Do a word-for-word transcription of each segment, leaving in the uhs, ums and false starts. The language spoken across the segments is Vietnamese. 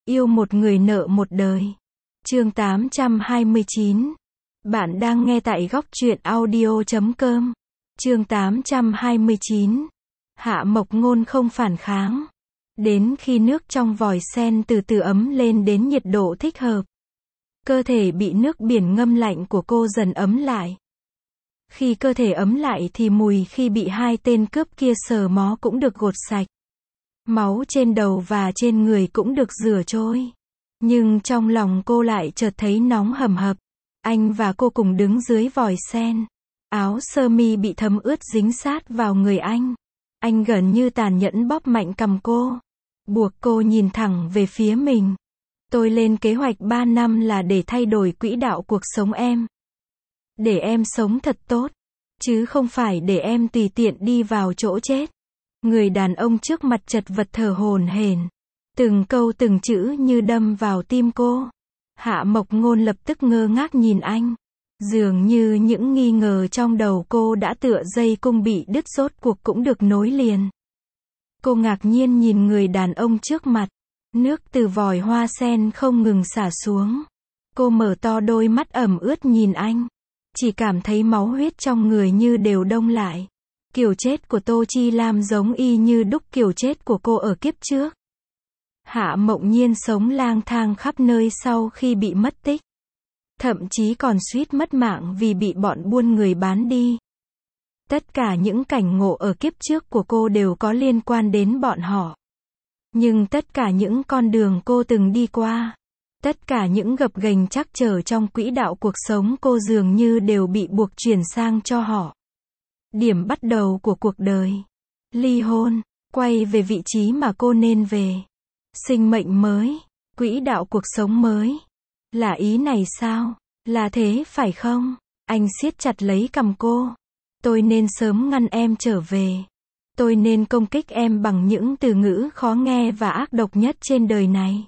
Yêu một người nợ một đời. Chương tám trăm hai mươi chín. Bạn đang nghe tại góc truyện audio chấm com. Chương tám trăm hai mươi chín. Hạ Mộc Ngôn không phản kháng. Đến khi nước trong vòi sen từ từ ấm lên đến nhiệt độ thích hợp, cơ thể bị nước biển ngâm lạnh của cô dần ấm lại. Khi cơ thể ấm lại thì mùi khi bị hai tên cướp kia sờ mó cũng được gột sạch. Máu trên đầu và trên người cũng được rửa trôi. Nhưng trong lòng cô lại chợt thấy nóng hầm hập. Anh và cô cùng đứng dưới vòi sen. Áo sơ mi bị thấm ướt dính sát vào người anh. Anh gần như tàn nhẫn bóp mạnh cằm cô, buộc cô nhìn thẳng về phía mình. Tôi lên kế hoạch ba năm là để thay đổi quỹ đạo cuộc sống em. Để em sống thật tốt, chứ không phải để em tùy tiện đi vào chỗ chết. Người đàn ông trước mặt chật vật thở hổn hển. Từng câu từng chữ như đâm vào tim cô. Hạ Mộc Ngôn lập tức ngơ ngác nhìn anh. Dường như những nghi ngờ trong đầu cô đã tựa dây cung bị đứt rốt cuộc cũng được nối liền. Cô ngạc nhiên nhìn người đàn ông trước mặt. Nước từ vòi hoa sen không ngừng xả xuống. Cô mở to đôi mắt ẩm ướt nhìn anh. Chỉ cảm thấy máu huyết trong người như đều đông lại. Kiểu chết của Tô Chi Lam giống y như đúc kiểu chết của cô ở kiếp trước. Hạ Mộng Nhiên sống lang thang khắp nơi sau khi bị mất tích. Thậm chí còn suýt mất mạng vì bị bọn buôn người bán đi. Tất cả những cảnh ngộ ở kiếp trước của cô đều có liên quan đến bọn họ. Nhưng tất cả những con đường cô từng đi qua, tất cả những gập ghềnh trắc trở trong quỹ đạo cuộc sống cô dường như đều bị buộc chuyển sang cho họ. Điểm bắt đầu của cuộc đời. Ly hôn, quay về vị trí mà cô nên về. Sinh mệnh mới, quỹ đạo cuộc sống mới. Là ý này sao? Là thế phải không? Anh siết chặt lấy cằm cô. Tôi nên sớm ngăn em trở về. Tôi nên công kích em bằng những từ ngữ khó nghe và ác độc nhất trên đời này.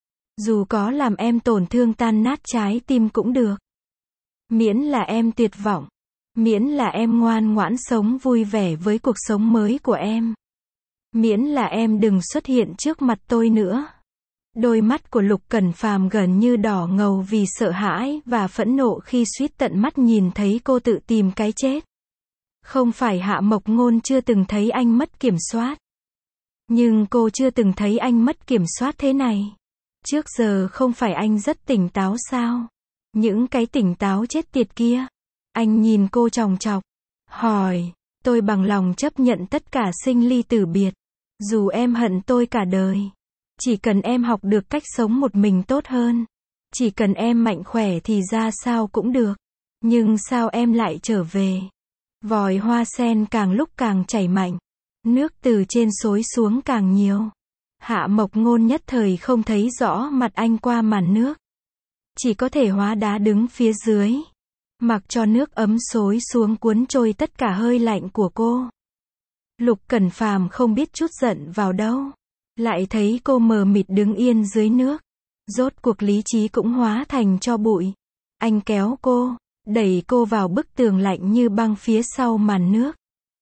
Dù có làm em tổn thương tan nát trái tim cũng được. Miễn là em tuyệt vọng. Miễn là em ngoan ngoãn sống vui vẻ với cuộc sống mới của em. Miễn là em đừng xuất hiện trước mặt tôi nữa. Đôi mắt của Lục Cẩn Phàm gần như đỏ ngầu vì sợ hãi và phẫn nộ khi suýt tận mắt nhìn thấy cô tự tìm cái chết. Không phải Hạ Mộc Ngôn chưa từng thấy anh mất kiểm soát. Nhưng cô chưa từng thấy anh mất kiểm soát thế này. Trước giờ không phải anh rất tỉnh táo sao? Những cái tỉnh táo chết tiệt kia. Anh nhìn cô chòng chọc. Hỏi, tôi bằng lòng chấp nhận tất cả sinh ly tử biệt. Dù em hận tôi cả đời. Chỉ cần em học được cách sống một mình tốt hơn. Chỉ cần em mạnh khỏe thì ra sao cũng được. Nhưng sao em lại trở về? Vòi hoa sen càng lúc càng chảy mạnh. Nước từ trên xối xuống càng nhiều. Hạ Mộc Ngôn nhất thời không thấy rõ mặt anh qua màn nước. Chỉ có thể hóa đá đứng phía dưới. Mặc cho nước ấm xối xuống cuốn trôi tất cả hơi lạnh của cô. Lục Cẩn Phàm không biết chút giận vào đâu. Lại thấy cô mờ mịt đứng yên dưới nước. Rốt cuộc lý trí cũng hóa thành tro bụi. Anh kéo cô, đẩy cô vào bức tường lạnh như băng phía sau màn nước.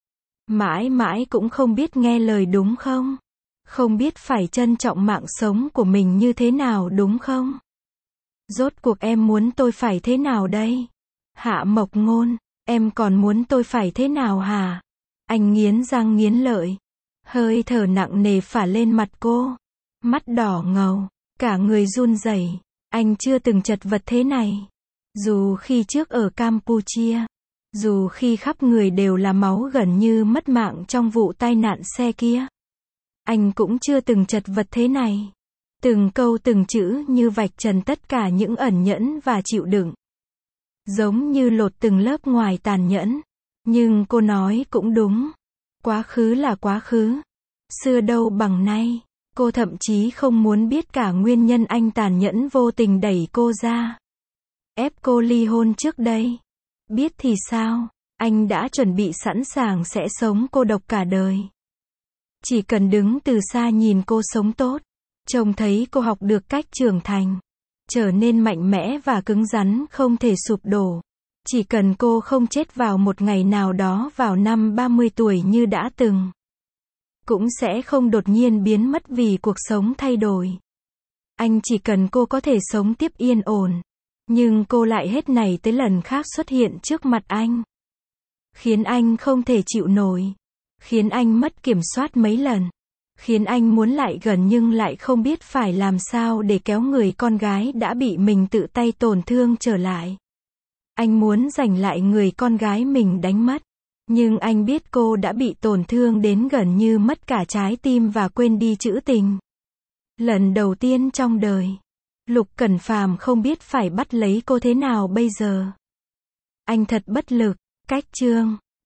Mãi mãi cũng không biết nghe lời đúng không? Không biết phải trân trọng mạng sống của mình như thế nào đúng không? Rốt cuộc em muốn tôi phải thế nào đây? Hạ Mộc Ngôn, em còn muốn tôi phải thế nào hả? Anh nghiến răng nghiến lợi. Hơi thở nặng nề phả lên mặt cô. Mắt đỏ ngầu, cả người run rẩy. Anh chưa từng chật vật thế này. Dù khi trước ở Campuchia, dù khi khắp người đều là máu gần như mất mạng trong vụ tai nạn xe kia, anh cũng chưa từng chật vật thế này. Từng câu từng chữ như vạch trần tất cả những ẩn nhẫn và chịu đựng. Giống như lột từng lớp ngoài tàn nhẫn. Nhưng cô nói cũng đúng. Quá khứ là quá khứ. Xưa đâu bằng nay. Cô thậm chí không muốn biết cả nguyên nhân anh tàn nhẫn vô tình đẩy cô ra. Ép cô ly hôn trước đây. Biết thì sao, anh đã chuẩn bị sẵn sàng sẽ sống cô độc cả đời. Chỉ cần đứng từ xa nhìn cô sống tốt. Trông thấy cô học được cách trưởng thành. Trở nên mạnh mẽ và cứng rắn không thể sụp đổ. Chỉ cần cô không chết vào một ngày nào đó vào năm ba mươi tuổi như đã từng. Cũng sẽ không đột nhiên biến mất vì cuộc sống thay đổi. Anh chỉ cần cô có thể sống tiếp yên ổn. Nhưng cô lại hết này tới lần khác xuất hiện trước mặt anh. Khiến anh không thể chịu nổi. Khiến anh mất kiểm soát mấy lần. Khiến anh muốn lại gần nhưng lại không biết phải làm sao để kéo người con gái đã bị mình tự tay tổn thương trở lại. Anh muốn giành lại người con gái mình đánh mất. Nhưng anh biết cô đã bị tổn thương đến gần như mất cả trái tim và quên đi chữ tình. Lần đầu tiên trong đời, Lục Cẩn Phàm không biết phải bắt lấy cô thế nào bây giờ. Anh thật bất lực. Cách chương